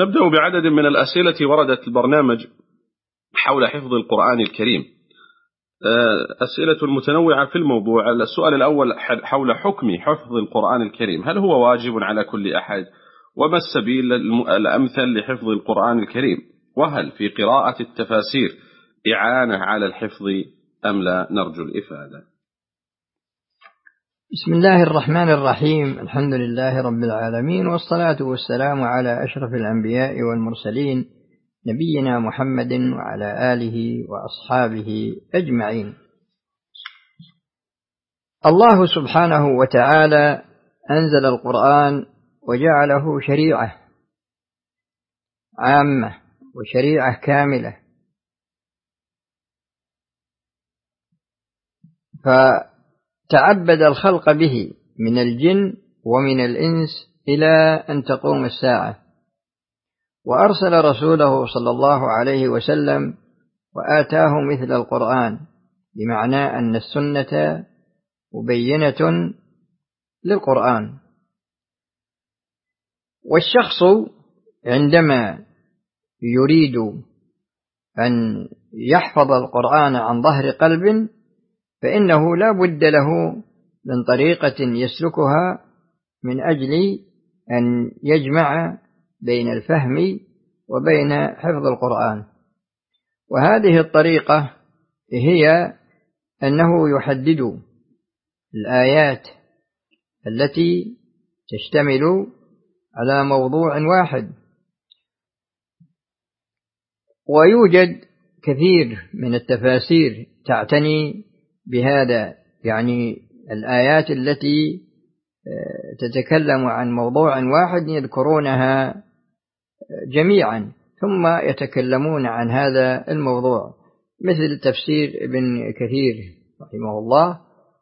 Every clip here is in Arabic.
نبدأ بعدد من الأسئلة وردت البرنامج حول حفظ القرآن الكريم. أسئلة متنوعة في الموضوع. السؤال الأول حول حكم حفظ القرآن الكريم، هل هو واجب على كل أحد؟ وما السبيل الأمثل لحفظ القرآن الكريم؟ وهل في قراءة التفاسير إعانة على الحفظ أم لا؟ نرجو الإفادة. بسم الله الرحمن الرحيم، الحمد لله رب العالمين، والصلاة والسلام على أشرف الأنبياء والمرسلين نبينا محمد وعلى آله وأصحابه أجمعين. الله سبحانه وتعالى أنزل القرآن وجعله شريعة عامة وشريعة كاملة، فتعبد الخلق به من الجن ومن الإنس إلى أن تقوم الساعة، وأرسل رسوله صلى الله عليه وسلم وآتاه مثل القرآن، بمعنى أن السنة مبينة للقرآن. والشخص عندما يريد أن يحفظ القرآن عن ظهر قلب فإنه لا بد له من طريقة يسلكها من أجل أن يجمع بين الفهم وبين حفظ القرآن. وهذه الطريقة هي أنه يحدد الآيات التي تشتمل على موضوع واحد. ويوجد كثير من التفاسير تعتني بهذا، يعني الآيات التي تتكلم عن موضوع واحد يذكرونها جميعا ثم يتكلمون عن هذا الموضوع، مثل تفسير ابن كثير رحمه الله.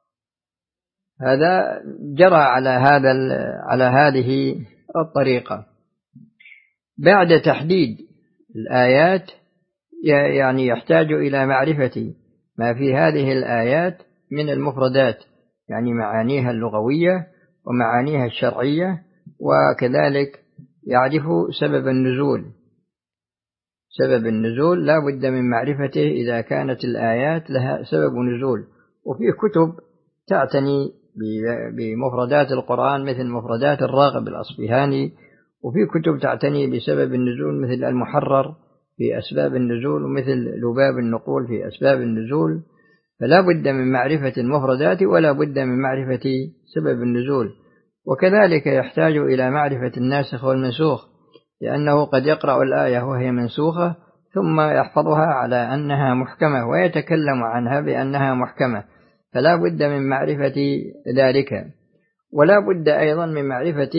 هذا جرى على هذه الطريقة. بعد تحديد الآيات يعني يحتاج إلى معرفة ما في هذه الآيات من المفردات، يعني معانيها اللغوية ومعانيها الشرعية، وكذلك يعرف سبب النزول. سبب النزول لا بد من معرفته إذا كانت الآيات لها سبب نزول. وفي كتب تعتني بمفردات القرآن مثل مفردات الراغب الأصفهاني، وفي كتب تعتني بسبب النزول مثل المحرر في أسباب النزول، ومثل لباب النقول في أسباب النزول. فلا بد من معرفة المفردات ولا بد من معرفة سبب النزول. وكذلك يحتاج إلى معرفة الناسخ والمنسوخ، لأنه قد يقرأ الآية وهي منسوخة ثم يحفظها على أنها محكمة ويتكلم عنها بأنها محكمة، فلا بد من معرفة ذلك. ولا بد أيضا من معرفة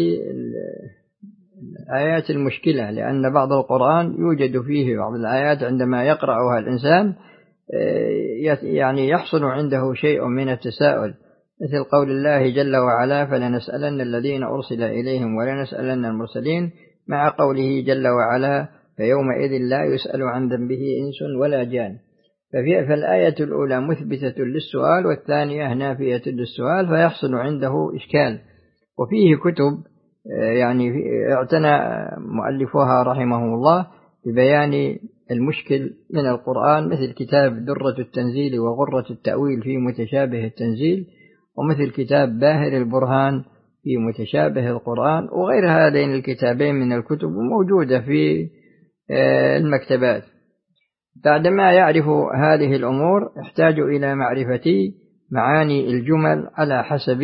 الآيات المشكلة، لأن بعض القرآن يوجد فيه بعض الآيات عندما يقرأها الإنسان يعني يحصل عنده شيء من التساؤل، مثل قول الله جل وعلا: فلنسألن الذين أرسل إليهم ولنسألن المرسلين، مع قوله جل وعلا: فيومئذ لا يسأل عن ذنبه إنس ولا جان. فالآية الأولى مثبتة للسؤال والثانية نافية للسؤال، فيحصل عنده إشكال. وفيه كتب يعني اعتنى مؤلفوها رحمه الله ببيان المشكل من القرآن، مثل كتاب درة التنزيل وغرة التأويل في متشابه التنزيل، ومثل كتاب باهر البرهان في متشابه القرآن، وغير هذين الكتابين من الكتب موجودة في المكتبات. بعدما يعرف هذه الأمور يحتاج إلى معرفة معاني الجمل على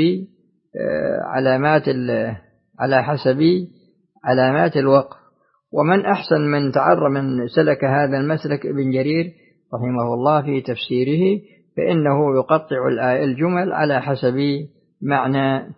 حسب علامات الوقف. ومن أحسن من سلك هذا المسلك ابن جرير رحمه الله في تفسيره، فإنه يقطع الجمل على حسب معنى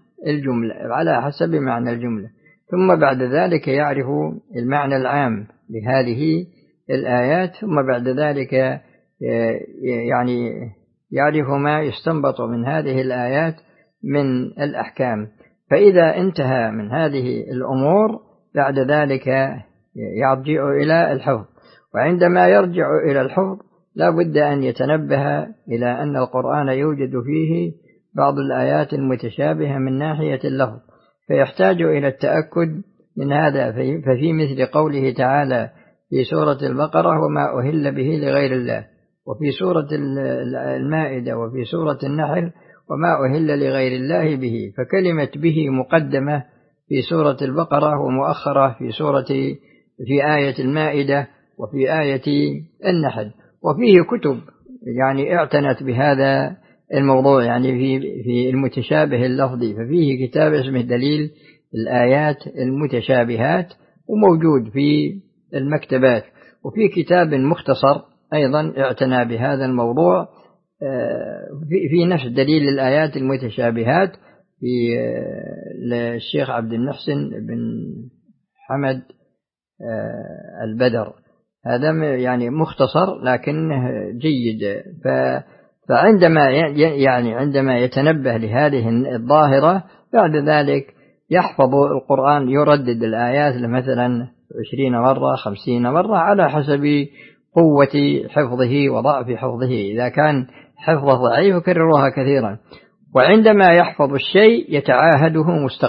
الجملة، ثم بعد ذلك يعرف المعنى العام لهذه الآيات، ثم بعد ذلك يعني يعرف ما يستنبط من هذه الآيات من الأحكام. فإذا انتهى من هذه الأمور بعد ذلك يرجع إلى الحفظ. وعندما يرجع إلى الحفظ لا بد أن يتنبه إلى أن القرآن يوجد فيه بعض الآيات المتشابهة من ناحية اللفظ، فيحتاج إلى التأكد من هذا ففي مثل قوله تعالى في سورة البقرة وما أهل به لغير الله، وفي سورة المائدة وفي سورة النحل وما أهل لغير الله به، فكلمة به مقدمة في سورة البقرة ومؤخرة في آية المائدة وفي آية النحل. وفيه كتب يعني اعتنت بهذا الموضوع يعني في المتشابه اللفظي، ففيه كتاب اسمه دليل الآيات المتشابهات وموجود في المكتبات، وفي كتاب مختصر أيضا اعتنى بهذا الموضوع في نفس دليل الآيات المتشابهات في للشيخ عبد المحسن بن حمد البدر. هذا يعني مختصر لكنه جيد. فعندما يعني عندما يتنبه لهذه الظاهرة بعد ذلك يحفظ القرآن، يردد الآيات مثلا 20 مرة 50 مرة على حسب قوة حفظه وضعف حفظه. إذا كان حفظه ضعيف يكررها كثيرا. وعندما يحفظ الشيء يتعاهده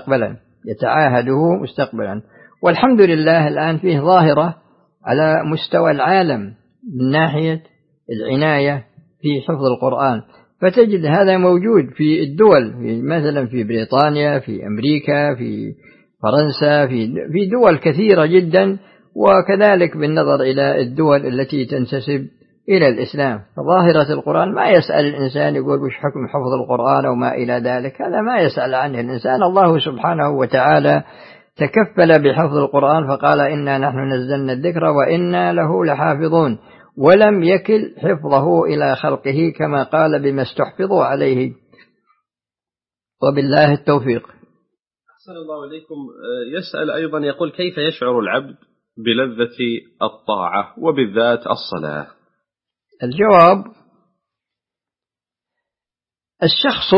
مستقبلا. والحمد لله الآن فيه ظاهرة على مستوى العالم من ناحية العناية في حفظ القرآن، فتجد هذا موجود في الدول، مثلا في بريطانيا، في أمريكا، في فرنسا، في دول كثيرة جدا، وكذلك بالنظر إلى الدول التي تنتسب إلى الإسلام. فظاهرة القرآن ما يسأل الإنسان يقول وش حكم حفظ القرآن وما إلى ذلك، هذا ما يسأل عنه الإنسان. الله سبحانه وتعالى تكفل بحفظ القرآن فقال إنا نحن نزلنا الذكر وإنا له لحافظون، ولم يكل حفظه إلى خلقه كما قال بما استحفظوا عليه، وبالله التوفيق. أحسن الله إليكم. يسأل أيضا يقول كيف يشعر العبد بلذة الطاعة وبالذات الصلاة؟ الجواب: الشخص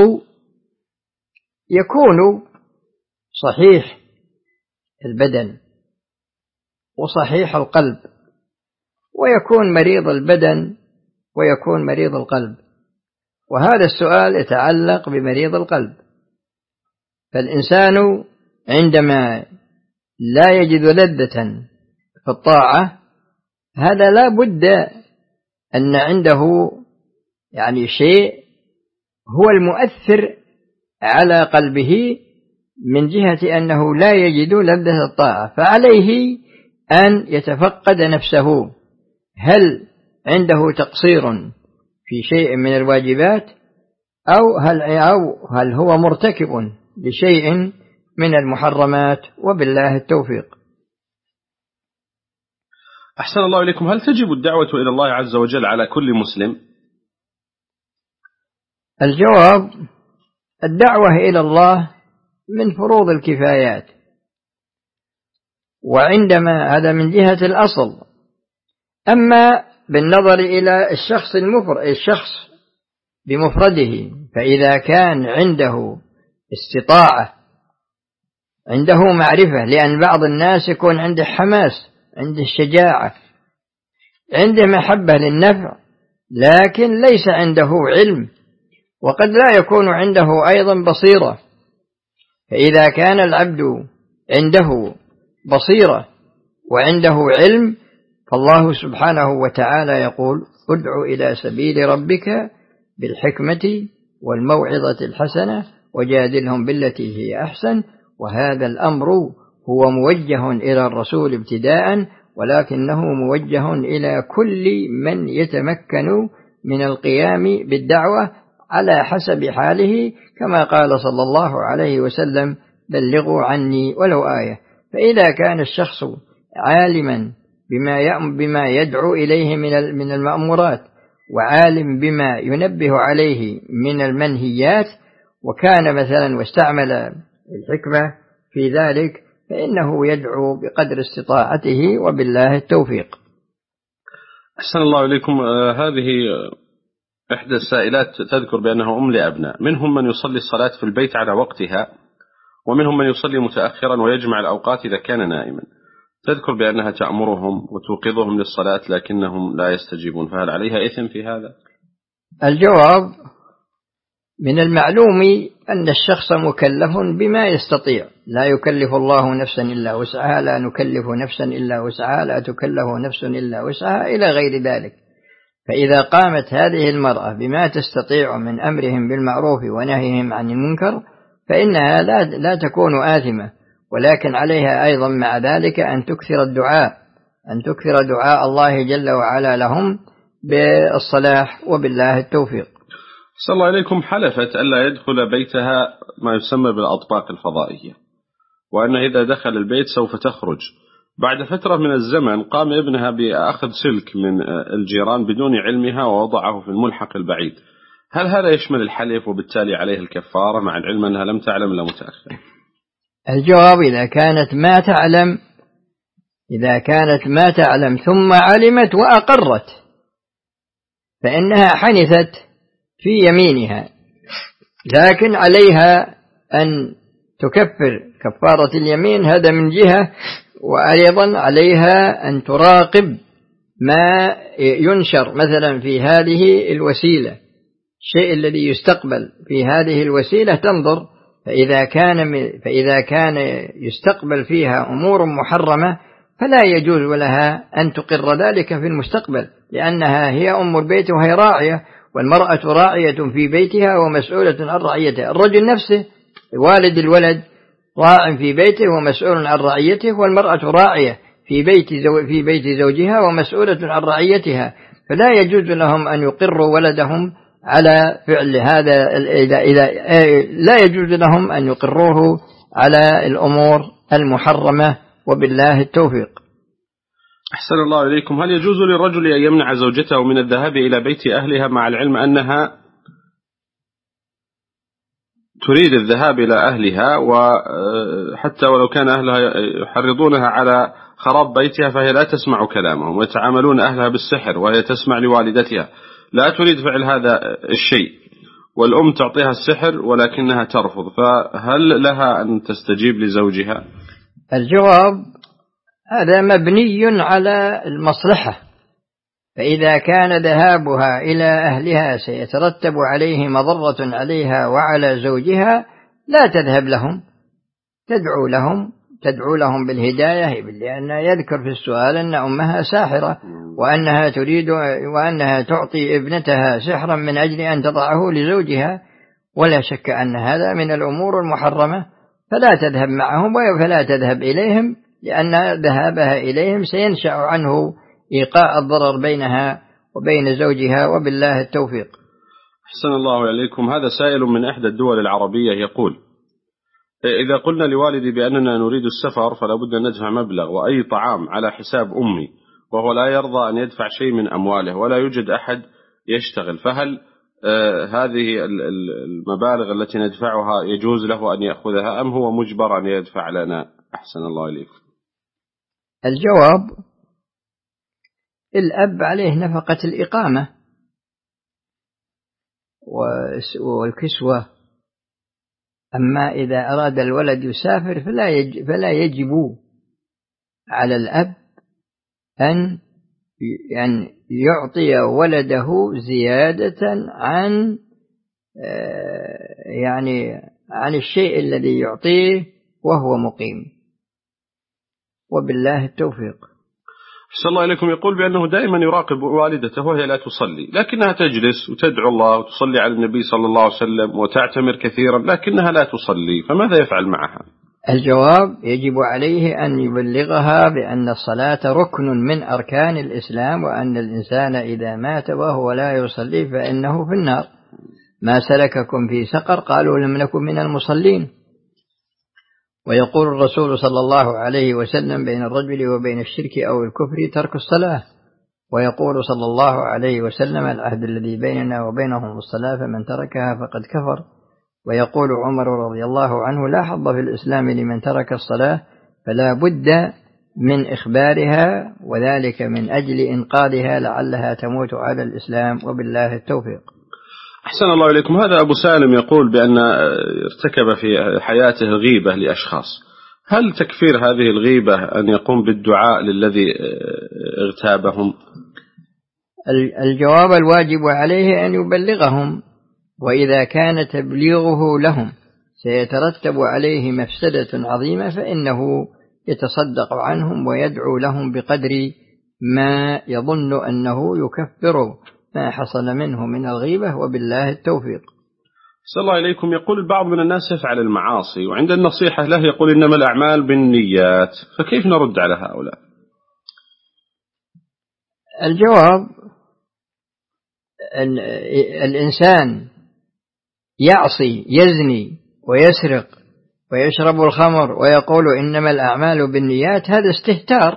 يكون صحيح البدن وصحيح القلب، ويكون مريض البدن ويكون مريض القلب، وهذا السؤال يتعلق بمريض القلب. فالإنسان عندما لا يجد لذة في الطاعة هذا لا بد أن عنده يعني شيء هو المؤثر على قلبه من جهة أنه لا يجد لذة الطاعة، فعليه أن يتفقد نفسه، هل عنده تقصير في شيء من الواجبات أو هل هو مرتكب لشيء من المحرمات، وبالله التوفيق. أحسن الله إليكم. هل تجب الدعوة إلى الله عز وجل على كل مسلم؟ الجواب: الدعوة إلى الله من فروض الكفايات، وعندما هذا من جهة الأصل. أما بالنظر إلى الشخص بمفرده، فإذا كان عنده استطاعة، عنده معرفة، لأن بعض الناس يكون عنده حماس، عنده شجاعة، عنده محبة للنفع، لكن ليس عنده علم، وقد لا يكون عنده أيضا بصيرة. فإذا كان العبد عنده بصيرة وعنده علم، فالله سبحانه وتعالى يقول: ادع إلى سبيل ربك بالحكمة والموعظة الحسنة وجادلهم بالتي هي أحسن. وهذا الأمر هو موجه إلى الرسول ابتداء، ولكنه موجه إلى كل من يتمكن من القيام بالدعوة على حسب حاله، كما قال صلى الله عليه وسلم: بلغوا عني ولو آية. فإذا كان الشخص عالما بما يدعو إليه من المأمورات، وعالم بما ينبه عليه من المنهيات، وكان مثلا واستعمل الحكمة في ذلك، فإنه يدعو بقدر استطاعته، وبالله التوفيق. أحسن الله إليكم. هذه إحدى السائلات تذكر بأنها أم لأبناء، منهم من يصلي الصلاة في البيت على وقتها، ومنهم من يصلي متأخرا ويجمع الأوقات إذا كان نائما. تذكر بأنها تأمرهم وتوقظهم للصلاة لكنهم لا يستجيبون، فهل عليها إثم في هذا؟ الجواب: من المعلوم أن الشخص مكلف بما يستطيع، لا يكلف الله نفسا إلا وسعها، لا نكلف نفسا إلا وسعها، لا تكلف نفس إلا وسعها إلى غير ذلك. فإذا قامت هذه المرأة بما تستطيع من أمرهم بالمعروف ونهيهم عن المنكر فإنها لا تكون آثمة، ولكن عليها أيضا مع ذلك أن تكثر دعاء الله جل وعلا لهم بالصلاح وبالله التوفيق. صلى الله عليكم. حلفت ألا يدخل بيتها ما يسمى بالأطباق الفضائية، وأن إذا دخل البيت سوف تخرج. بعد فترة من الزمن قام ابنها بأخذ سلك من الجيران بدون علمها ووضعه في الملحق البعيد. هل هذا يشمل الحلف وبالتالي عليه الكفارة مع العلم أنها لم تعلم إلا متأخر؟ الجواب إذا كانت ما تعلم ثم علمت وأقرت فإنها حنثت في يمينها، لكن عليها أن تكفر كفارة اليمين، هذا من جهة، وأيضا عليها أن تراقب ما ينشر مثلا في هذه الوسيلة، الشيء الذي يستقبل في هذه الوسيلة تنظر، فإذا كان يستقبل فيها أمور محرمة فلا يجوز لها أن تقر ذلك في المستقبل، لأنها هي أم البيت وهي راعية، والمرأة راعية في بيتها ومسؤولة عن رعيتها. الرجل نفسه والد الولد راع في بيته ومسؤول عن رعيته، والمرأة راعية في بيت زوجها ومسؤولة عن رعيتها، فلا يجوز لهم أن يقروا ولدهم على فعل هذا، لا يجوز لهم أن يقروه على الأمور المحرمة، وبالله التوفيق. أحسن الله إليكم. هل يجوز للرجل أن يمنع زوجته من الذهاب إلى بيت أهلها مع العلم أنها تريد الذهاب إلى أهلها، وحتى ولو كان أهلها يحرضونها على خراب بيتها فهي لا تسمع كلامهم، ويتعاملون أهلها بالسحر وهي تسمع لوالدتها، لا تريد فعل هذا الشيء، والأم تعطيها السحر ولكنها ترفض، فهل لها أن تستجيب لزوجها؟ الجواب هذا مبني على المصلحة، فإذا كان ذهابها إلى أهلها سيترتب عليه مضرة عليها وعلى زوجها لا تذهب لهم، تدعو لهم بالهداية، لأن يذكر في السؤال أن أمها ساحرة وأنها تعطي ابنتها سحرا من أجل أن تضعه لزوجها، ولا شك أن هذا من الأمور المحرمة، فلا تذهب معهم فلا تذهب إليهم، لأن ذهابها إليهم سينشأ عنه إيقاع الضرر بينها وبين زوجها، وبالله التوفيق. أحسن الله عليكم. هذا سائل من إحدى الدول العربية يقول: إذا قلنا لوالدي بأننا نريد السفر فلا بد أن ندفع مبلغ وأي طعام على حساب أمي، وهو لا يرضى أن يدفع شيء من أمواله ولا يوجد أحد يشتغل، فهل هذه المبالغ التي ندفعها يجوز له أن يأخذها أم هو مجبر أن يدفع لنا؟ أحسن الله إليكم. الجواب: الأب عليه نفقة الإقامة والكسوة، أما إذا أراد الولد يسافر فلا يجب على الأب أن يعطي ولده زيادة عن الشيء الذي يعطيه وهو مقيم، وبالله التوفيق. أحسن الله إليكم. يقول بأنه دائما يراقب والدته وهي لا تصلي، لكنها تجلس وتدعو الله وتصلي على النبي صلى الله عليه وسلم وتعتمر كثيرا، لكنها لا تصلي، فماذا يفعل معها؟ الجواب: يجب عليه أن يبلغها بأن الصلاة ركن من أركان الإسلام، وأن الإنسان إذا مات وهو لا يصلي فإنه في النار. ما سلككم في سقر؟ قالوا لم نكن من المصلين. ويقول الرسول صلى الله عليه وسلم: بين الرجل وبين الشرك أو الكفر ترك الصلاة. ويقول صلى الله عليه وسلم: العهد الذي بيننا وبينهم الصلاة فمن تركها فقد كفر. ويقول عمر رضي الله عنه: لا حظ في الإسلام لمن ترك الصلاة، فلا بد من إخبارها، وذلك من أجل إنقاذها لعلها تموت على الإسلام، وبالله التوفيق. أحسن الله إليكم. هذا أبو سالم يقول بأن ارتكب في حياته غيبة لأشخاص، هل تكفير هذه الغيبة أن يقوم بالدعاء للذي اغتابهم؟ الجواب: الواجب عليه أن يبلغهم وإذا كان تبليغه لهم سيترتب عليه مفسدة عظيمة فإنه يتصدق عنهم ويدعو لهم بقدر ما يظن أنه يكفر ما حصل منه من الغيبة، وبالله التوفيق. صلى الله إليكم. يقول البعض من الناس يفعل المعاصي وعند النصيحة له يقول إنما الأعمال بالنيات، فكيف نرد على هؤلاء؟ الجواب الإنسان يعصي يزني ويسرق ويشرب الخمر ويقول إنما الأعمال بالنيات، هذا استهتار.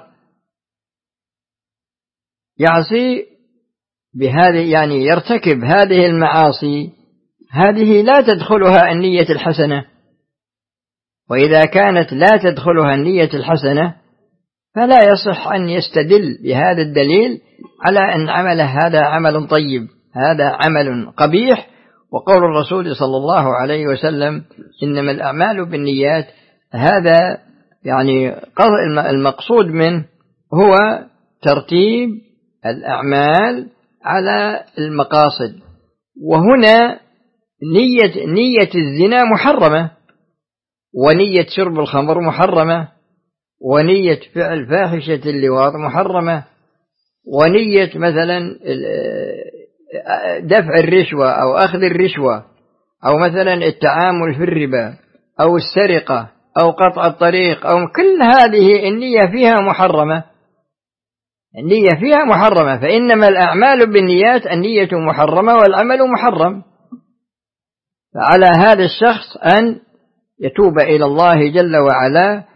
يعصي بهذه يعني يرتكب هذه المعاصي، هذه لا تدخلها النية الحسنة، وإذا كانت لا تدخلها النية الحسنة فلا يصح أن يستدل بهذا الدليل على أن عمله هذا عمل طيب، هذا عمل قبيح. وقول الرسول صلى الله عليه وسلم إنما الأعمال بالنيات، هذا يعني المقصود منه هو ترتيب الأعمال على المقاصد. وهنا نية الزنا محرمة، ونية شرب الخمر محرمة، ونية فعل فاحشة اللواط محرمة، ونية مثلا دفع الرشوة أو أخذ الرشوة، أو مثلا التعامل في الربا أو السرقة أو قطع الطريق، أو كل هذه النية فيها محرمة، النية فيها محرمة. فإنما الأعمال بالنيات النية محرمة والعمل محرم. فعلى هذا الشخص أن يتوب إلى الله جل وعلا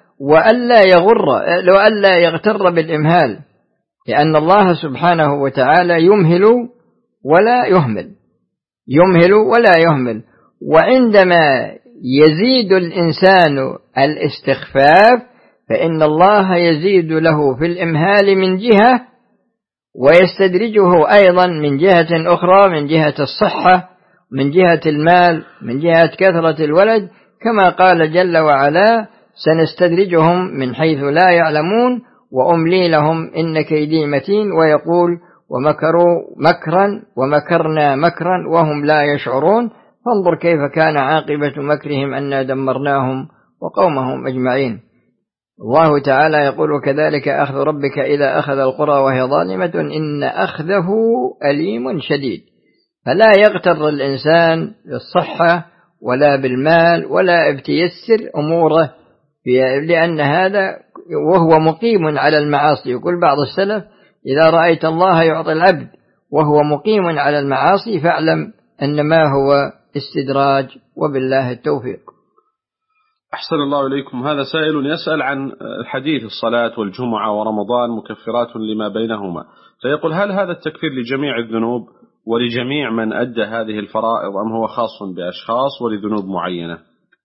وألا يغتر بالإمهال، لأن الله سبحانه وتعالى يمهل ولا يهمل، يمهل ولا يهمل. وعندما يزيد الإنسان الاستخفاف فإن الله يزيد له في الإمهال من جهة، ويستدرجه أيضا من جهة أخرى، من جهة الصحة، من جهة المال، من جهة كثرة الولد، كما قال جل وعلا سنستدرجهم من حيث لا يعلمون وأملي لهم إن كيدي متين. ويقول ومكروا مكرا ومكرنا مكرا وهم لا يشعرون، فانظر كيف كان عاقبة مكرهم أنا دمرناهم وقومهم أجمعين. الله تعالى يقول وكذلك أخذ ربك إذا أخذ القرى وهي ظالمة إن أخذه أليم شديد. فلا يغتر الإنسان بالصحة ولا بالمال ولا بتيسر أموره، لأن هذا وهو مقيم على المعاصي. يقول بعض السلف إذا رأيت الله يعطي العبد وهو مقيم على المعاصي فاعلم أن ما هو استدراج، وبالله التوفيق. أحسن الله إليكم. هذا سائل يسأل عن الحديث الصلاة والجمعة ورمضان مكفرات لما بينهما، فيقول هل هذا التكفير لجميع الذنوب ولجميع من أدى هذه الفرائض أم هو خاص بأشخاص ولذنوب معينة؟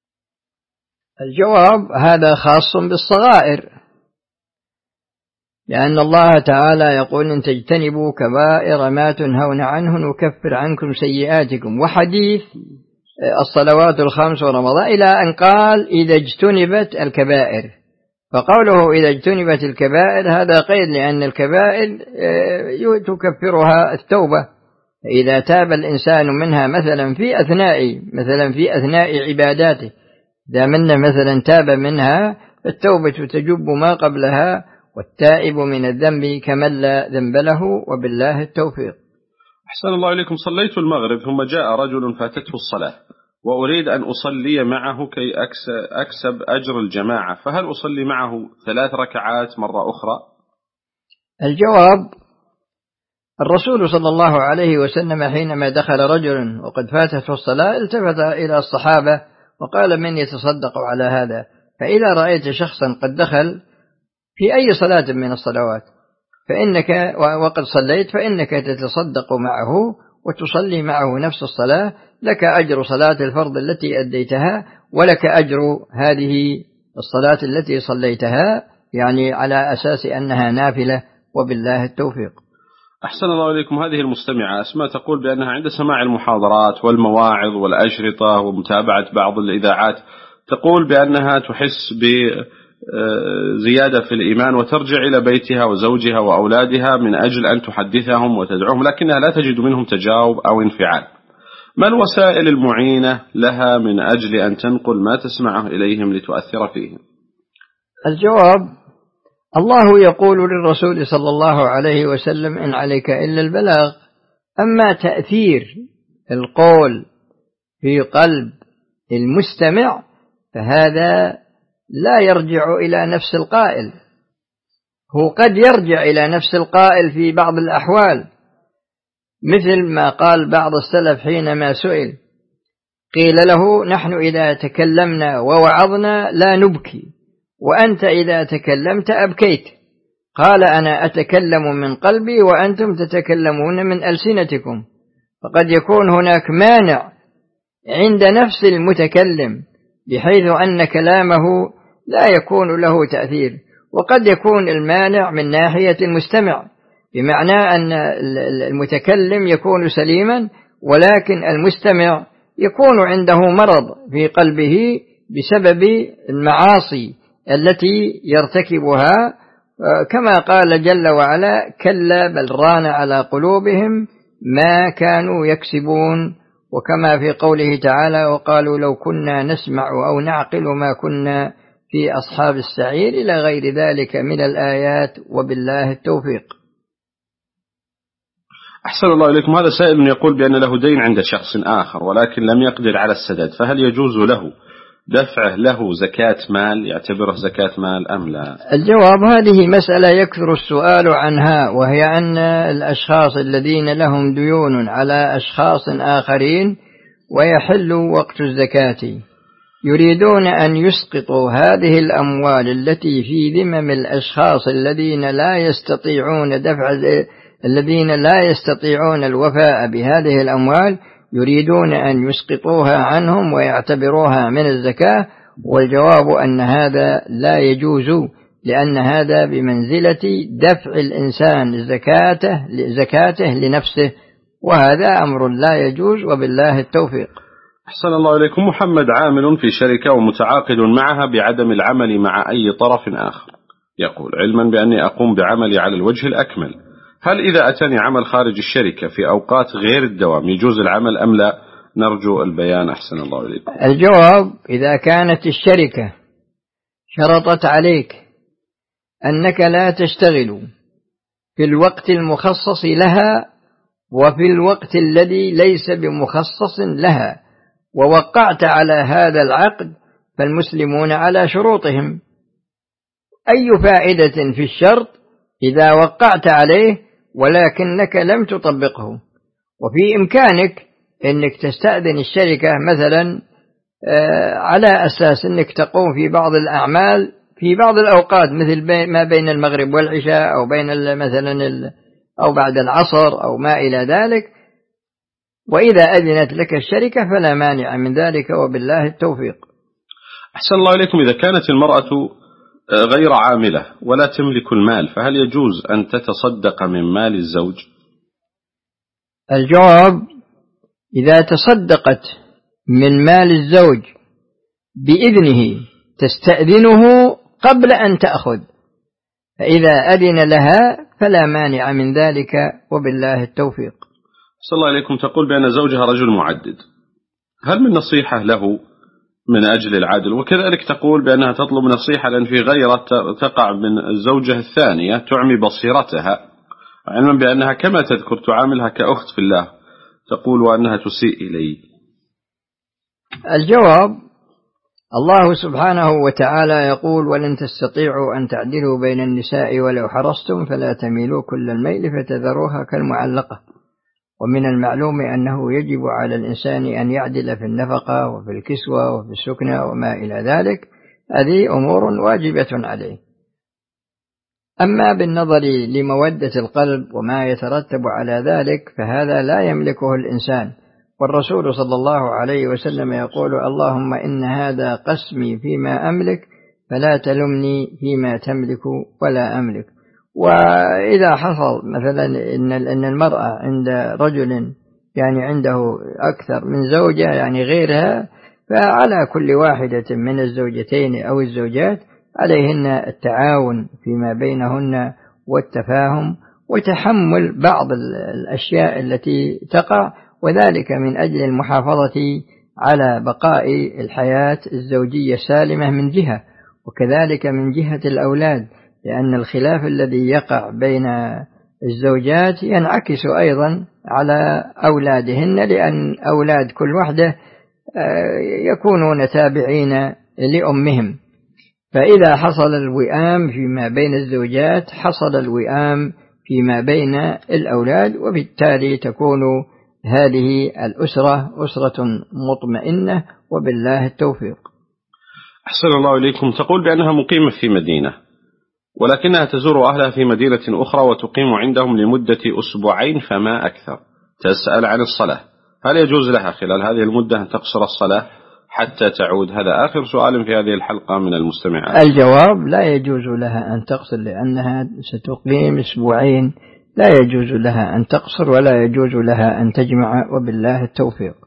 الجواب هذا خاص بالصغائر، لأن الله تعالى يقول إن تجتنبوا كبائر ما تنهون عنه نكفر عنكم سيئاتكم. وحديث الصلوات الخمس ورمضان إلى أن قال إذا اجتنبت الكبائر، فقوله إذا اجتنبت الكبائر هذا قيد، لأن الكبائر تكفرها التوبة. إذا تاب الإنسان منها مثلا في أثناء عباداته، إذا مثلا تاب منها فالتوبة تجب ما قبلها، والتائب من الذنب كمن لا ذنب له، وبالله التوفيق. أحسن الله إليكم. صليت المغرب ثم جاء رجل فاتته الصلاة وأريد أن أصلي معه كي أكسب أجر الجماعة، فهل أصلي معه 3 ركعات مرة أخرى؟ الجواب الرسول صلى الله عليه وسلم حينما دخل رجل وقد فاتته الصلاة التفت إلى الصحابة وقال من يتصدق على هذا؟ فإذا رأيت شخصا قد دخل في أي صلاة من الصلوات فإنك وقد صليت فإنك تتصدق معه وتصلي معه نفس الصلاة، لك أجر صلاة الفرض التي أديتها ولك أجر هذه الصلاة التي صليتها، يعني على أساس أنها نافلة، وبالله التوفيق. أحسن الله إليكم. هذه المستمعة أسماء تقول بأنها عند سماع المحاضرات والمواعظ والأشرطة ومتابعة بعض الإذاعات تقول بأنها تحس بزيادة في الإيمان وترجع إلى بيتها وزوجها وأولادها من أجل أن تحدثهم وتدعوهم، لكنها لا تجد منهم تجاوب أو انفعال. ما الوسائل المعينة لها من أجل أن تنقل ما تسمعه إليهم لتؤثر فيهم؟ الجواب: الله يقول للرسول صلى الله عليه وسلم: إن عليك إلا البلاغ. أما تأثير القول في قلب المستمع فهذا لا يرجع إلى نفس القائل. هو قد يرجع إلى نفس القائل في بعض الأحوال، مثل ما قال بعض السلف حينما سئل، قيل له: نحن إذا تكلمنا ووعظنا لا نبكي، وأنت إذا تكلمت أبكيت. قال: أنا أتكلم من قلبي وأنتم تتكلمون من ألسنتكم. فقد يكون هناك مانع عند نفس المتكلم بحيث أن كلامه لا يكون له تأثير، وقد يكون المانع من ناحية المستمع، بمعنى أن المتكلم يكون سليما ولكن المستمع يكون عنده مرض في قلبه بسبب المعاصي التي يرتكبها، كما قال جل وعلا: كلا بل ران على قلوبهم ما كانوا يكسبون. وكما في قوله تعالى: وقالوا لو كنا نسمع أو نعقل ما كنا في أصحاب السعير، إلى غير ذلك من الآيات، وبالله التوفيق. أحسن الله إليكم. هذا سائل يقول بأن له دين عند شخص آخر ولكن لم يقدر على السداد، فهل يجوز له دفعه له زكاة مال، يعتبره زكاة مال أم لا؟ الجواب: هذه مسألة يكثر السؤال عنها، وهي أن الأشخاص الذين لهم ديون على أشخاص آخرين ويحل وقت الزكاة يريدون أن يسقطوا هذه الأموال التي في ذمم الأشخاص الذين لا يستطيعون الوفاء بهذه الأموال، يريدون أن يسقطوها عنهم ويعتبروها من الزكاة. والجواب أن هذا لا يجوز، لأن هذا بمنزلة دفع الإنسان زكاته لنفسه، وهذا أمر لا يجوز، وبالله التوفيق. أحسن الله إليكم. محمد عامل في شركة ومتعاقد معها بعدم العمل مع أي طرف آخر، يقول: علما بأني أقوم بعملي على الوجه الأكمل، هل إذا أتاني عمل خارج الشركة في أوقات غير الدوام يجوز العمل أم لا؟ نرجو البيان أحسن الله إليكم. الجواب: إذا كانت الشركة شرطت عليك أنك لا تشتغل في الوقت المخصص لها وفي الوقت الذي ليس بمخصص لها، ووقعت على هذا العقد، فالمسلمون على شروطهم. أي فائدة في الشرط إذا وقعت عليه ولكنك لم تطبقه؟ وفي إمكانك أنك تستأذن الشركة مثلا على أساس أنك تقوم في بعض الأعمال في بعض الأوقات، مثل ما بين المغرب والعشاء، أو بين مثلا أو بعد العصر أو ما إلى ذلك. وإذا أذنت لك الشركة فلا مانع من ذلك، وبالله التوفيق. أحسن الله إليكم. إذا كانت المرأة غير عاملة ولا تملك المال، فهل يجوز أن تتصدق من مال الزوج؟ الجواب: إذا تصدقت من مال الزوج بإذنه تستأذنه قبل أن تأخذ، فإذا أذن لها فلا مانع من ذلك، وبالله التوفيق. صلى الله عليكم. تقول بأن زوجها رجل معدد، هل من نصيحة له من أجل العدل؟ وكذلك تقول بأنها تطلب نصيحة لأن في غيرة تقع من الزوجة الثانية تعمي بصيرتها، علما بأنها كما تذكر تعاملها كأخت في الله، تقول وأنها تسيء إلي. الجواب: الله سبحانه وتعالى يقول: ولن تستطيعوا أن تعدلوا بين النساء ولو حرصتم فلا تميلوا كل الميل فتذروها كالمعلقة. ومن المعلوم أنه يجب على الإنسان أن يعدل في النفقة وفي الكسوة وفي السكنة وما إلى ذلك، هذه أمور واجبة عليه. أما بالنظر لمودة القلب وما يترتب على ذلك فهذا لا يملكه الإنسان، والرسول صلى الله عليه وسلم يقول: اللهم إن هذا قسمي فيما أملك فلا تلمني فيما تملك ولا أملك. وإذا حصل مثلا إن المرأة عند رجل يعني عنده أكثر من زوجة يعني غيرها، فعلى كل واحدة من الزوجتين أو الزوجات عليهن التعاون فيما بينهن والتفاهم وتحمل بعض الأشياء التي تقع، وذلك من أجل المحافظة على بقاء الحياة الزوجية سالمة من جهة، وكذلك من جهة الأولاد، لأن الخلاف الذي يقع بين الزوجات ينعكس أيضا على أولادهن، لأن أولاد كل واحدة يكونون تابعين لأمهم، فإذا حصل الوئام فيما بين الزوجات حصل الوئام فيما بين الأولاد، وبالتالي تكون هذه الأسرة أسرة مطمئنة، وبالله التوفيق. أحسن الله إليكم. تقول بأنها مقيمة في مدينة، ولكنها تزور أهلها في مدينة أخرى وتقيم عندهم لمدة أسبوعين فما أكثر. تسأل عن الصلاة، هل يجوز لها خلال هذه المدة أن تقصر الصلاة حتى تعود؟ هذا آخر سؤال في هذه الحلقة من المستمعات. الجواب: لا يجوز لها أن تقصر، لأنها ستقيم أسبوعين، لا يجوز لها أن تقصر ولا يجوز لها أن تجمع، وبالله التوفيق.